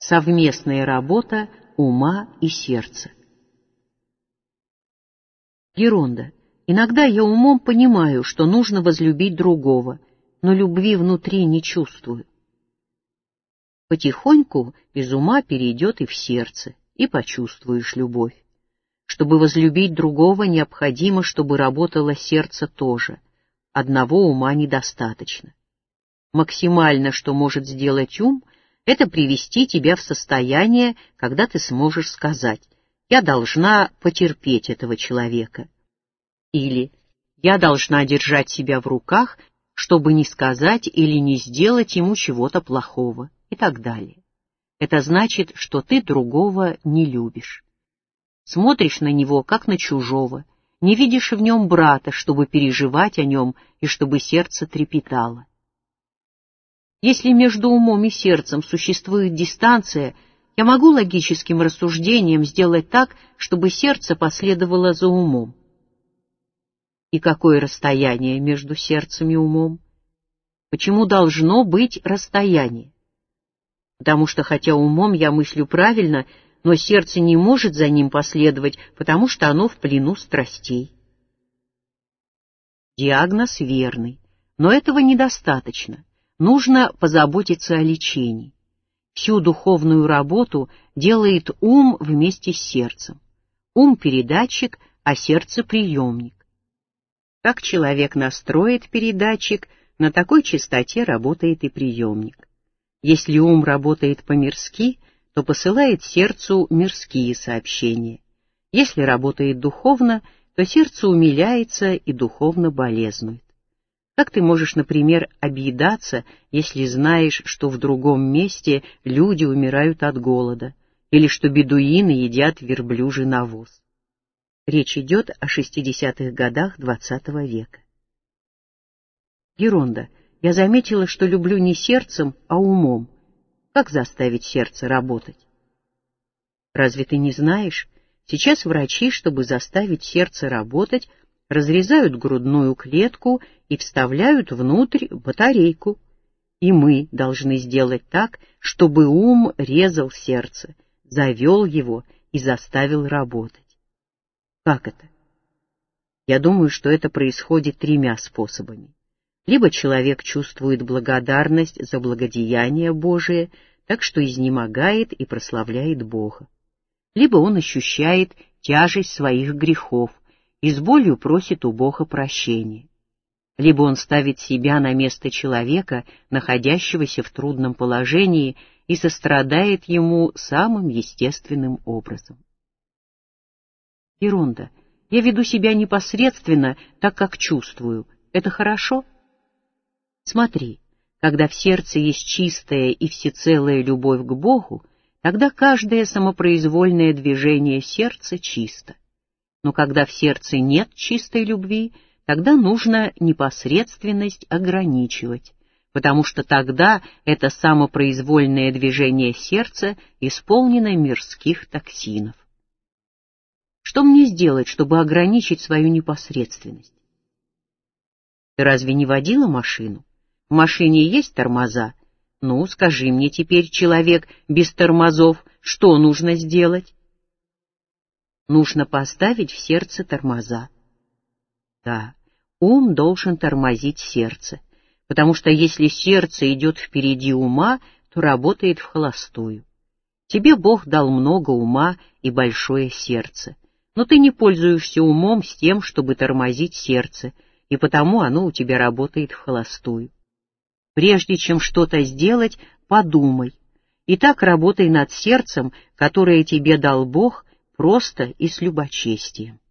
Совместная работа ума и сердца. Геронда. Иногда я умом понимаю, что нужно возлюбить другого, но любви внутри не чувствую. Потихоньку из ума перейдет и в сердце, и почувствуешь любовь. Чтобы возлюбить другого, необходимо, чтобы работало сердце тоже. Одного ума недостаточно. Максимально, что может сделать ум, это привести тебя в состояние, когда ты сможешь сказать: «Я должна потерпеть этого человека». Или «Я должна держать себя в руках, чтобы не сказать или не сделать ему чего-то плохого», и так далее. Это значит, что ты другого не любишь. Смотришь на него, как на чужого, не видишь в нем брата, чтобы переживать о нем и чтобы сердце трепетало. Если между умом и сердцем существует дистанция, я могу логическим рассуждением сделать так, чтобы сердце последовало за умом. И какое расстояние между сердцем и умом? Почему должно быть расстояние? Потому что, хотя умом я мыслю правильно, но сердце не может за ним последовать, потому что оно в плену страстей. Диагноз верный, но этого недостаточно. Нужно позаботиться о лечении. Всю духовную работу делает ум вместе с сердцем. Ум — передатчик, а сердце — приемник. Как человек настроит передатчик, на такой частоте работает и приемник. Если ум работает по-мирски, то посылает сердцу мирские сообщения. Если работает духовно, то сердце умиляется и духовно болезнует. Как ты можешь, например, объедаться, если знаешь, что в другом месте люди умирают от голода, или что бедуины едят верблюжий навоз? Речь идет о 60-х годах XX века. Геронда, я заметила, что люблю не сердцем, а умом. Как заставить сердце работать? Разве ты не знаешь? Сейчас врачи, чтобы заставить сердце работать, разрезают грудную клетку и вставляют внутрь батарейку. И мы должны сделать так, чтобы ум резал сердце, завел его и заставил работать. Как это? Я думаю, что это происходит тремя способами. Либо человек чувствует благодарность за благодеяние Божие, так что изнемогает и прославляет Бога. Либо он ощущает тяжесть своих грехов и с болью просит у Бога прощения. Либо он ставит себя на место человека, находящегося в трудном положении, и сострадает ему самым естественным образом. Геронда, я веду себя непосредственно, так как чувствую. Это хорошо? Смотри, когда в сердце есть чистая и всецелая любовь к Богу, тогда каждое самопроизвольное движение сердца чисто. Но когда в сердце нет чистой любви, тогда нужно непосредственность ограничивать, потому что тогда это самопроизвольное движение сердца исполнено мирских токсинов. Что мне сделать, чтобы ограничить свою непосредственность? Ты разве не водила машину? В машине есть тормоза. Ну, скажи мне теперь, человек без тормозов, что нужно сделать? Нужно поставить в сердце тормоза. Да, ум должен тормозить сердце, потому что если сердце идет впереди ума, то работает вхолостую. Тебе Бог дал много ума и большое сердце, но ты не пользуешься умом с тем, чтобы тормозить сердце, и потому оно у тебя работает вхолостую. Прежде чем что-то сделать, подумай, и так работай над сердцем, которое тебе дал Бог, просто и с любочестием.